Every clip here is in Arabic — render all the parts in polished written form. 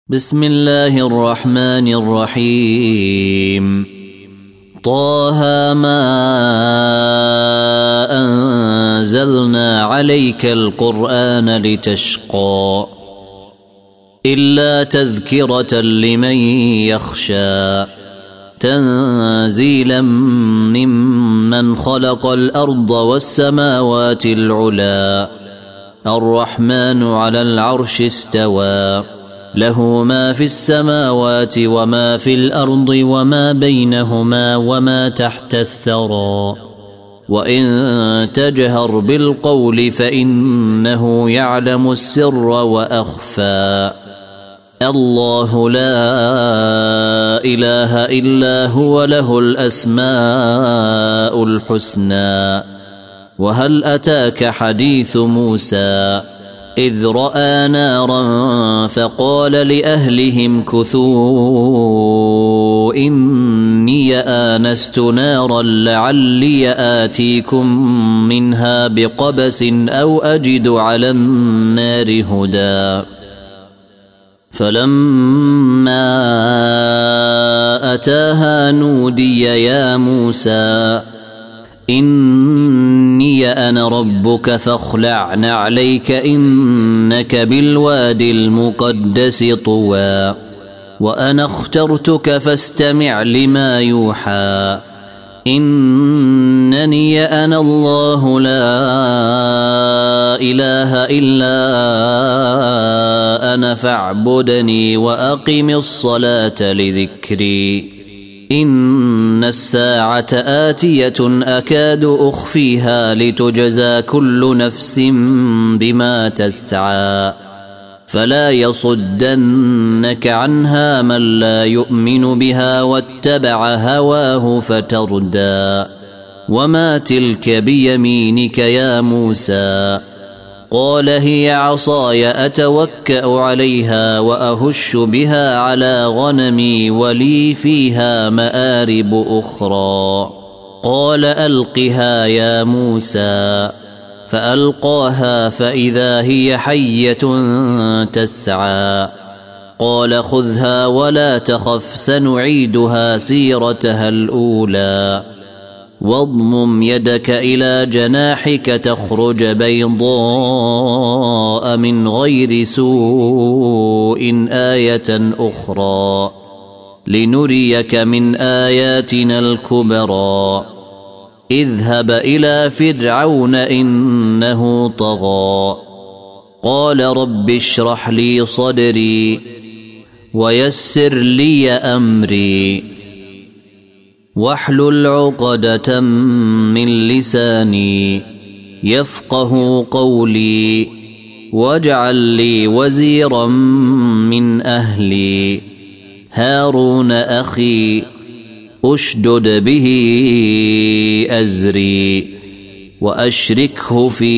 بسم الله الرحمن الرحيم. طه ما أنزلنا عليك القرآن لتشقى إلا تذكرة لمن يخشى تنزيلا ممن خلق الأرض والسماوات العلى الرحمن على العرش استوى له ما في السماوات وما في الأرض وما بينهما وما تحت الثرى وإن تجهر بالقول فإنه يعلم السر وأخفى الله لا إله إلا هو له الأسماء الحسنى. وهل أتاك حديث موسى إذ رأى نارا فقال لأهلهم كثوا إني آنست نارا لعلي آتيكم منها بقبس أو أجد على النار هدى. فلما أتاها نودي يا موسى إني أنا ربك فاخلع نعليك إنك بالوادي المقدس طوى وأنا اخترتك فاستمع لما يوحى إنني أنا الله لا إله إلا أنا فاعبدني وأقم الصلاة لذكري إن الساعة آتية أكاد أخفيها لتجزى كل نفس بما تسعى فلا يصدنك عنها من لا يؤمن بها واتبع هواه فتردى. وما تلك بيمينك يا موسى قال هي عصاي أتوكأ عليها وأهش بها على غنمي ولي فيها مآرب أخرى. قال ألقها يا موسى فألقاها فإذا هي حية تسعى قال خذها ولا تخف سنعيدها سيرتها الأولى واضمم يدك إلى جناحك تخرج بيضاء من غير سوء آية أخرى لنريك من آياتنا الكبرى. اذهب إلى فرعون إنه طغى قال رب اشرح لي صدري ويسر لي أمري واحلل عقدة من لساني يفقه قولي واجعل لي وزيرا من أهلي هارون أخي أشدد به أزري وأشركه في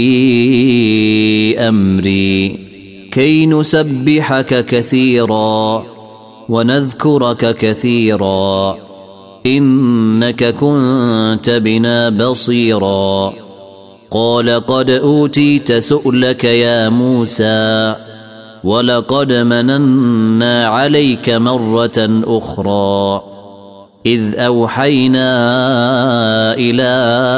أمري كي نسبحك كثيرا ونذكرك كثيرا إنك كنت بنا بصيرا. قال قد أوتيت سؤلك يا موسى ولقد مننا عليك مرة أخرى إذ أوحينا إلى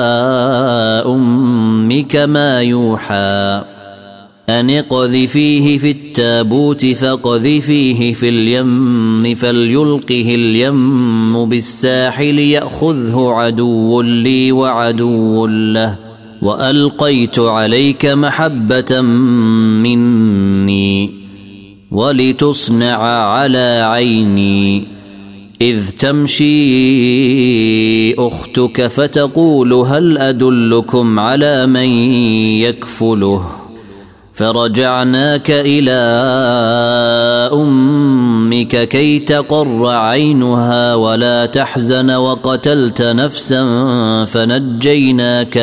أمك ما يوحى أن اقذفيه في التابوت فاقذفيه في اليم فليلقه اليم بالساحل يأخذه عدو لي وعدو له وألقيت عليك محبة مني ولتصنع على عيني إذ تمشي أختك فتقول هل أدلكم على من يكفله فرجعناك إلى أمك كي تقر عينها ولا تحزن وقتلت نفسا فنجيناك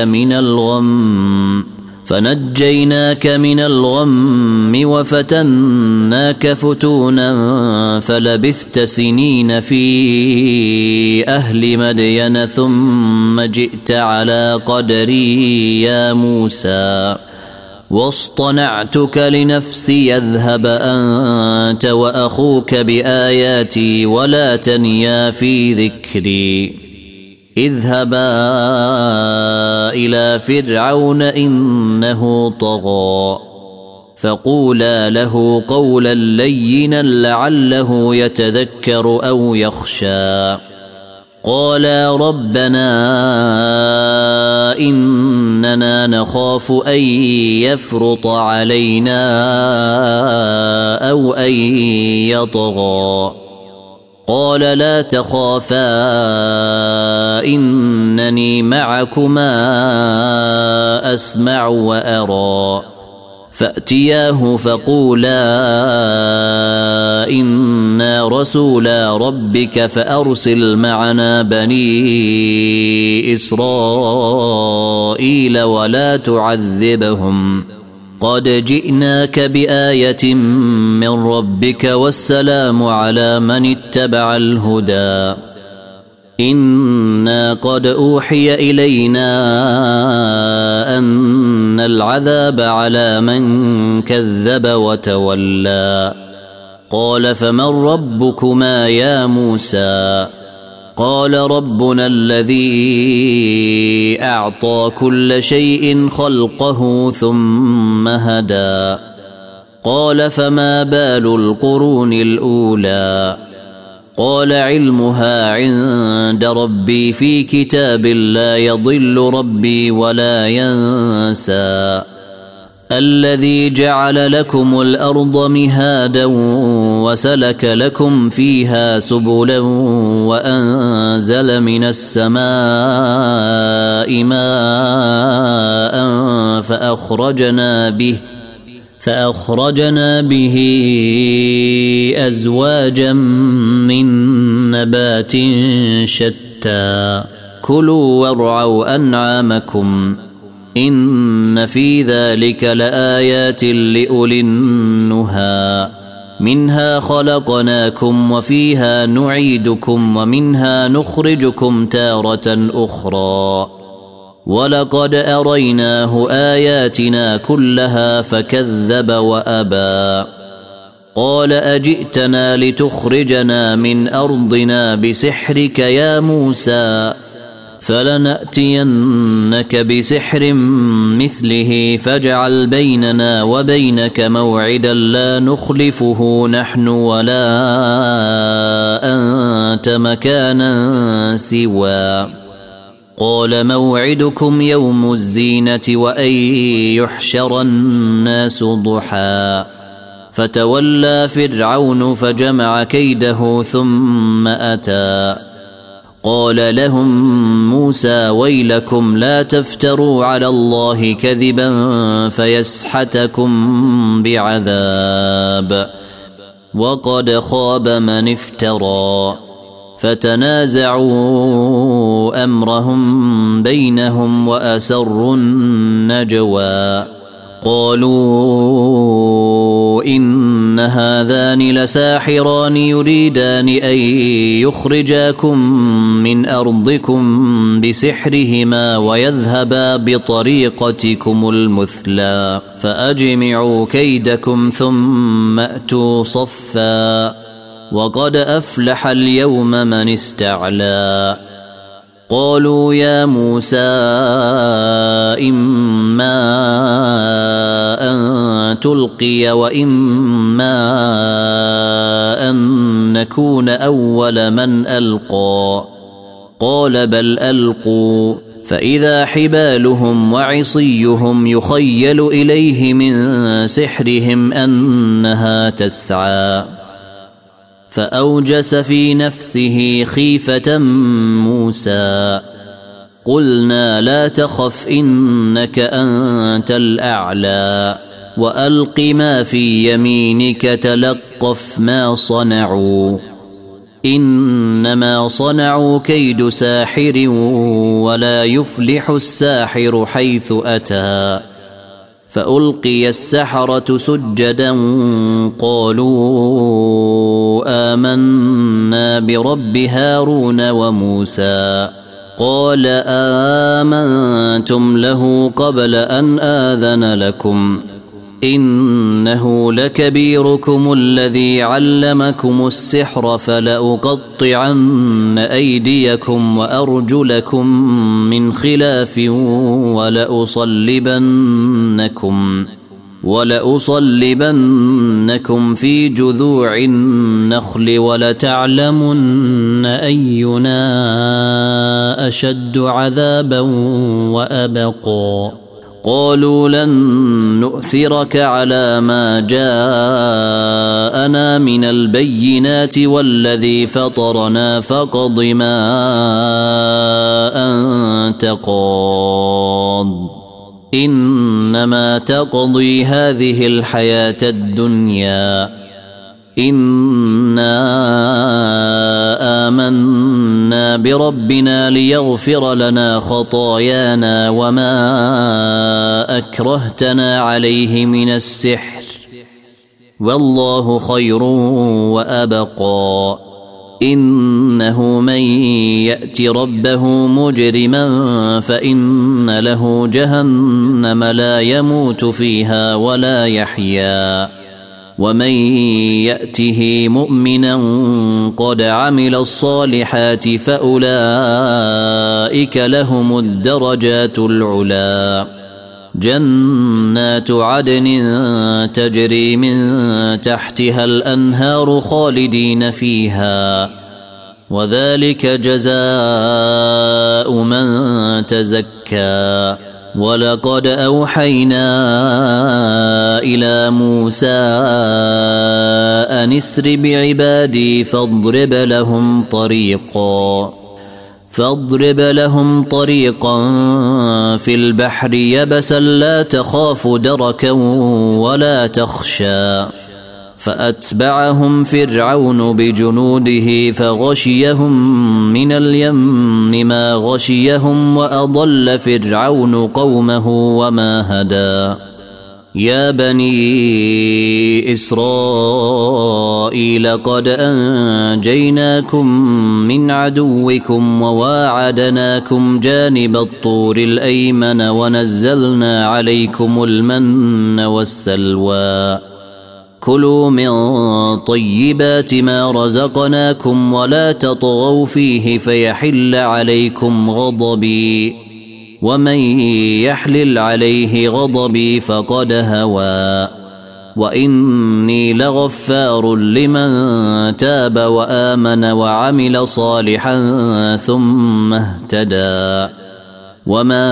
من الغم وفتناك فتونا فلبثت سنين في أهل مدين ثم جئت على قدري يا موسى واصطنعتك لنفسي اذهب أنت وأخوك بآياتي ولا تنيا في ذكري اذهبا إلى فرعون إنه طغى فقولا له قولا لينا لعله يتذكر أو يخشى قالا ربنا إننا نخاف أن يفرط علينا أو أن يطغى قال لا تخافا إنني معكما أسمع وأرى فأتياه فقولا إنا رسولا ربك فأرسل معنا بني إسرائيل ولا تعذبهم قد جئناك بآية من ربك والسلام على من اتبع الهدى إنا قد أوحي إلينا أن العذاب على من كذب وتولى قال فمن ربكما يا موسى قال ربنا الذي أعطى كل شيء خلقه ثم هدى قال فما بال القرون الأولى قال علمها عند ربي في كتاب لا يضل ربي ولا ينسى الذي جعل لكم الأرض مهادا وسلك لكم فيها سبلا وأنزل من السماء ماء فأخرجنا به أزواجا من نبات شتى كلوا وارعوا أنعامكم إن في ذلك لآيات لأولي النهى منها خلقناكم وفيها نعيدكم ومنها نخرجكم تارة أخرى ولقد أريناه آياتنا كلها فكذب وأبى قال أجئتنا لتخرجنا من أرضنا بسحرك يا موسى فلنأتينك بسحر مثله فاجعل بيننا وبينك موعدا لا نخلفه نحن ولا أنت مكانا سوى قال موعدكم يوم الزينة وأن يحشر الناس ضحى فتولى فرعون فجمع كيده ثم أتى قال لهم موسى ويلكم لا تفتروا على الله كذبا فيسحتكم بعذاب وقد خاب من افترى فتنازعوا أمرهم بينهم وأسروا النجوى قالوا إن هذان لساحران يريدان أن يخرجاكم من أرضكم بسحرهما ويذهبا بطريقتكم المثلى فأجمعوا كيدكم ثم أتوا صفا وقد أفلح اليوم من استعلى قالوا يا موسى إما أن تلقي وإما أن نكون أول من ألقى قال بل ألقوا فإذا حبالهم وعصيهم يخيل إليه من سحرهم أنها تسعى فأوجس في نفسه خيفة موسى قلنا لا تخف إنك أنت الأعلى وألق ما في يمينك تلقف ما صنعوا إنما صنعوا كيد ساحر ولا يفلح الساحر حيث أتى فألقي السحرة سجدا قالوا آمنا برب هارون وموسى قال آمنتم له قبل أن آذن لكم إنه لكبيركم الذي علمكم السحر فلأقطعن أيديكم وأرجلكم من خلاف ولأصلبنكم في جذوع النخل ولتعلمن أينا أشد عذابا وأبقى قالوا لن نؤثرك على ما جاءنا من البينات والذي فطرنا فاقض ما أنت قاض إنما تقضي هذه الحياة الدنيا إنا آمنا بربنا ليغفر لنا خطايانا وما أكرهتنا عليه من السحر والله خير وأبقى إنه من يأت ربه مجرما فإن له جهنم لا يموت فيها ولا يحيا ومن يأته مؤمنا قد عمل الصالحات فأولئك لهم الدرجات العلا جنات عدن تجري من تحتها الأنهار خالدين فيها وذلك جزاء من تزكى ولقد أوحينا إلى موسى أن اسر بعبادي فاضرب لهم طريقا في البحر يبسا لا تخاف دركا ولا تخشى فأتبعهم فرعون بجنوده فغشيهم من اليم ما غشيهم وأضل فرعون قومه وما هدى يا بني إسرائيل قد أنجيناكم من عدوكم وواعدناكم جانب الطور الأيمن ونزلنا عليكم المن والسلوى كلوا من طيبات ما رزقناكم ولا تطغوا فيه فيحل عليكم غضبي ومن يحلل عليه غضبي فقد هوى وإني لغفار لمن تاب وآمن وعمل صالحا ثم اهتدى وما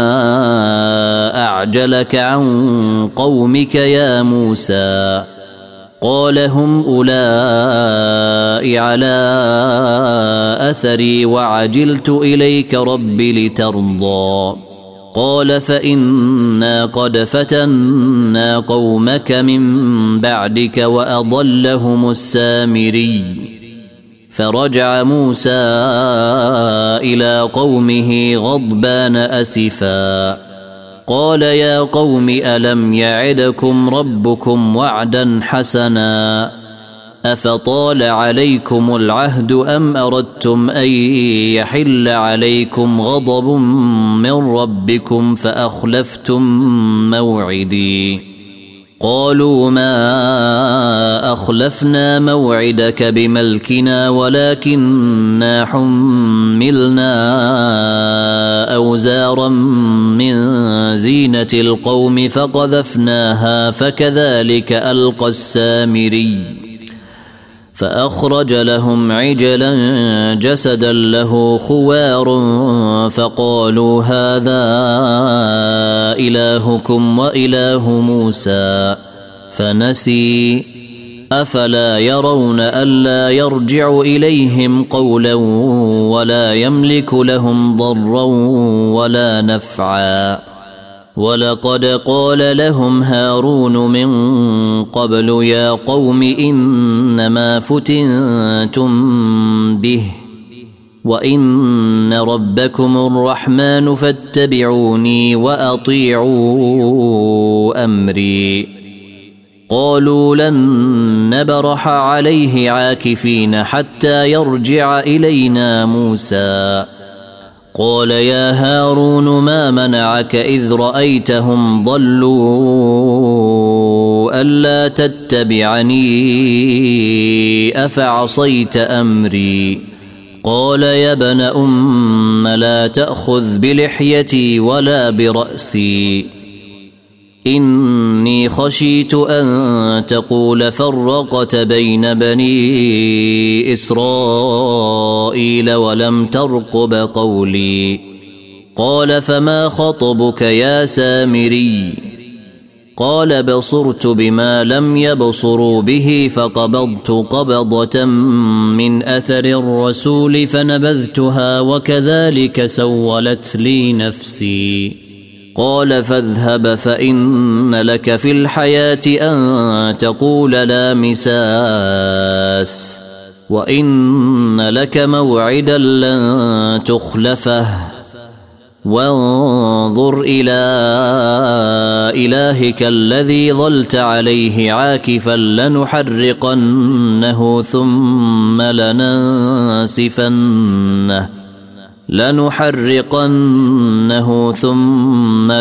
أعجلك عن قومك يا موسى قال هم أولئك على أثري وعجلت إليك رب لترضى قال فإنا قد فتنا قومك من بعدك وأضلهم السامري فرجع موسى إلى قومه غضبان أسفا قال يا قوم ألم يعدكم ربكم وعدا حسنا أفطال عليكم العهد أم أردتم أن يحل عليكم غضب من ربكم فأخلفتم موعدي قالوا ما أخلفنا موعدك بملكنا ولكننا حملنا أوزارا من زينة القوم فقذفناها فكذلك ألقى السامري فأخرج لهم عجلا جسدا له خوار فقالوا هذا إلهكم وإله موسى فنسي أفلا يرون ألا يرجع إليهم قولا ولا يملك لهم ضرا ولا نفعا ولقد قال لهم هارون من قبل يا قوم إنما فتنتم به وإن ربكم الرحمن فاتبعوني وأطيعوا أمري قالوا لن نبرح عليه عاكفين حتى يرجع إلينا موسى قال يا هارون ما منعك إذ رأيتهم ضلوا ألا تتبعني أفعصيت أمري قال يا ابن أم لا تأخذ بلحيتي ولا برأسي إني خشيت أن تقول فرقت بين بني إسرائيل ولم ترقب قولي قال فما خطبك يا سامري قال بصرت بما لم يبصروا به فقبضت قبضة من أثر الرسول فنبذتها وكذلك سولت لي نفسي قال فاذهب فإن لك في الحياة أن تقول لا مساس وإن لك موعدا لن تخلفه وانظر إلى إلهك الذي ظلت عليه عاكفا لنحرقنه ثم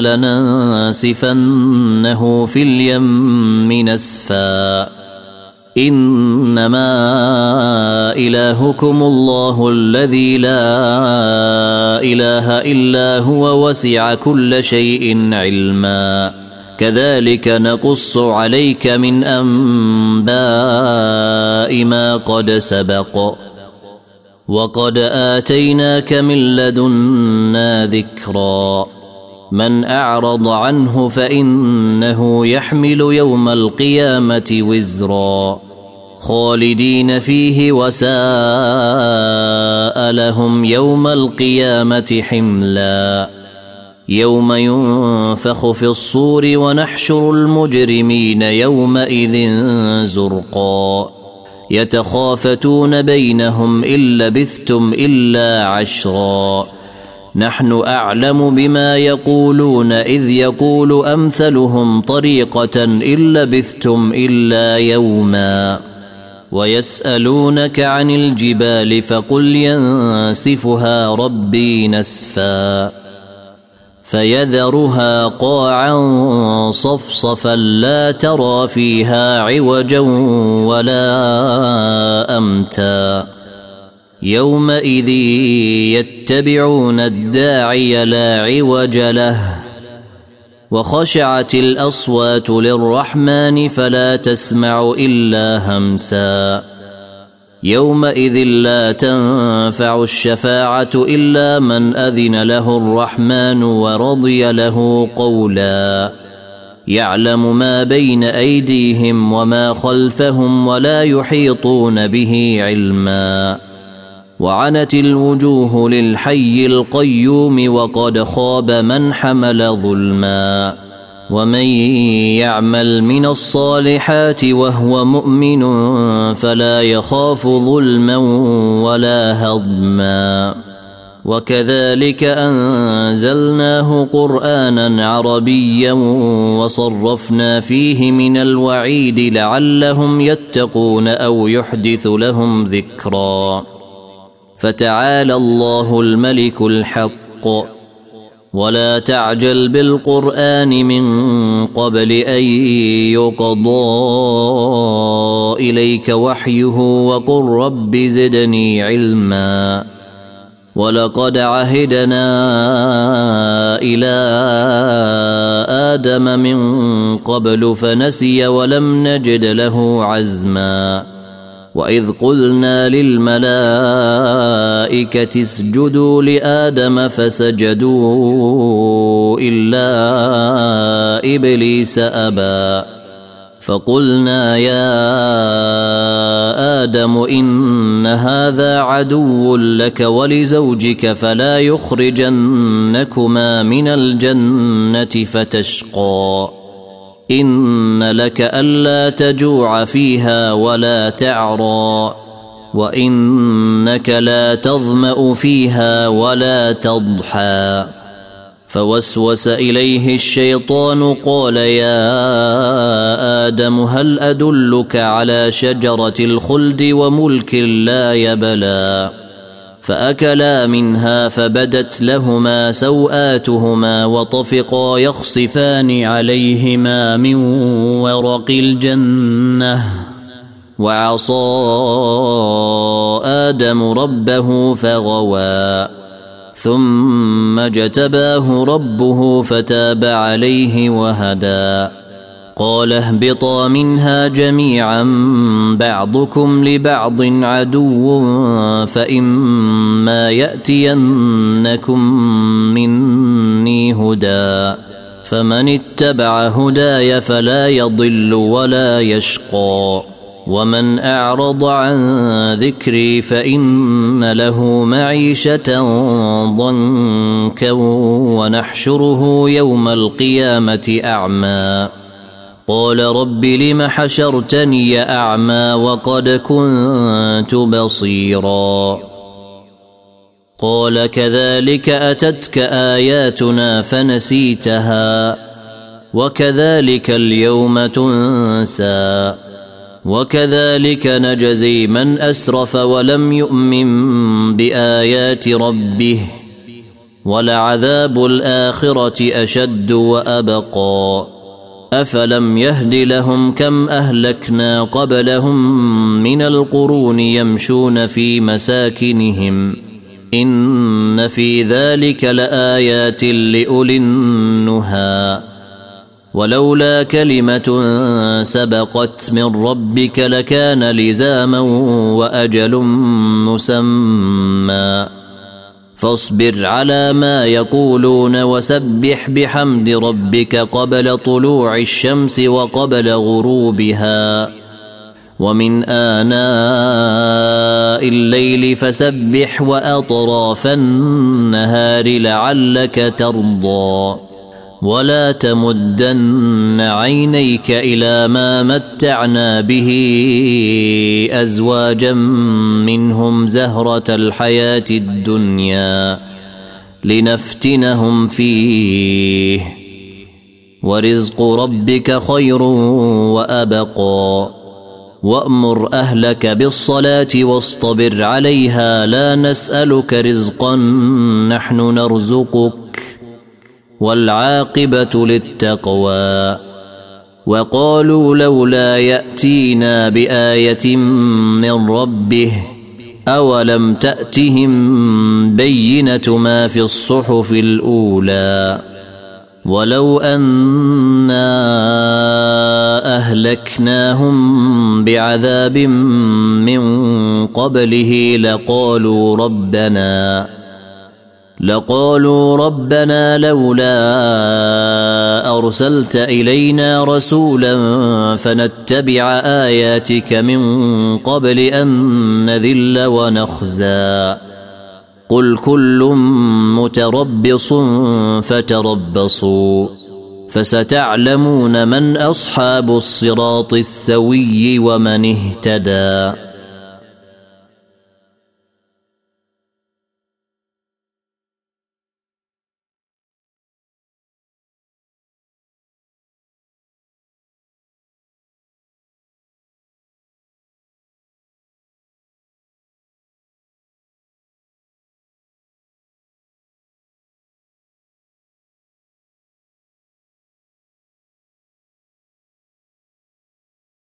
لننسفنه في اليم نسفا إنما إلهكم الله الذي لا إله إلا هو وسع كل شيء علما كذلك نقص عليك من أنباء ما قد سبق وقد آتيناك من لدنا ذكرا من أعرض عنه فإنه يحمل يوم القيامة وزرا خالدين فيه وساء لهم يوم القيامة حملا يوم ينفخ في الصور ونحشر المجرمين يومئذ زرقا يتخافتون بينهم إن لبثتم إلا عشرا نحن أعلم بما يقولون إذ يقول أمثلهم طريقة إن لبثتم إلا يوما ويسألونك عن الجبال فقل ينسفها ربي نسفا فيذرها قاعا صفصفا لا ترى فيها عوجا ولا أمتا يومئذ يتبعون الداعي لا عوج له وخشعت الأصوات للرحمن فلا تسمع إلا همسا يومئذ لا تنفع الشفاعة إلا من أذن له الرحمن ورضي له قولا يعلم ما بين أيديهم وما خلفهم ولا يحيطون به علما وعنت الوجوه للحي القيوم وقد خاب من حمل ظلما ومن يعمل من الصالحات وهو مؤمن فلا يخاف ظلما ولا هضما وكذلك أنزلناه قرآنا عربيا وصرفنا فيه من الوعيد لعلهم يتقون أو يحدث لهم ذكرا فتعالى الله الملك الحق ولا تعجل بالقرآن من قبل أن يقضى إليك وحيه وقل رب زدني علما ولقد عهدنا إلى آدم من قبل فنسي ولم نجد له عزما وإذ قلنا للملائكة اسجدوا لآدم فسجدوا إلا إبليس أبى فقلنا يا آدم إن هذا عدو لك ولزوجك فلا يخرجنكما من الجنة فتشقى إن لك ألا تجوع فيها ولا تعرى وإنك لا تظمأ فيها ولا تضحى فوسوس إليه الشيطان قال يا آدم هل أدلك على شجرة الخلد وملك لا يبلى فأكلا منها فبدت لهما سوآتهما وطفقا يخصفان عليهما من ورق الجنة وعصى آدم ربه فغوى ثم اجتباه ربه فتاب عليه وهدى قال اهبطا منها جميعا بعضكم لبعض عدو فإما يأتينكم مني هدى فمن اتبع هداي فلا يضل ولا يشقى ومن أعرض عن ذكري فإن له معيشة ضنكا ونحشره يوم القيامة أعمى قال رب لم حشرتني أعمى وقد كنت بصيرا قال كذلك أتتك آياتنا فنسيتها وكذلك اليوم تنسى وكذلك نجزي من أسرف ولم يؤمن بآيات ربه ولعذاب الآخرة أشد وأبقى أفلم يهد لهم كم أهلكنا قبلهم من القرون يمشون في مساكنهم إن في ذلك لآيات لأولي النهى ولولا كلمة سبقت من ربك لكان لزاما وأجل مسمى فاصبر على ما يقولون وسبح بحمد ربك قبل طلوع الشمس وقبل غروبها ومن آناء الليل فسبح وأطراف النهار لعلك ترضى ولا تمدن عينيك إلى ما متعنا به أزواجا منهم زهرة الحياة الدنيا لنفتنهم فيه ورزق ربك خير وأبقى وأمر أهلك بالصلاة واصطبر عليها لا نسألك رزقا نحن نرزقك والعاقبة للتقوى وقالوا لولا يأتينا بآية من ربه أولم تأتهم بينة ما في الصحف الأولى ولو أنا أهلكناهم بعذاب من قبله لقالوا ربنا لولا أرسلت إلينا رسولا فنتبع آياتك من قبل أن نذل ونخزى قل كل متربص فتربصوا فستعلمون من أصحاب الصراط السوي ومن اهتدى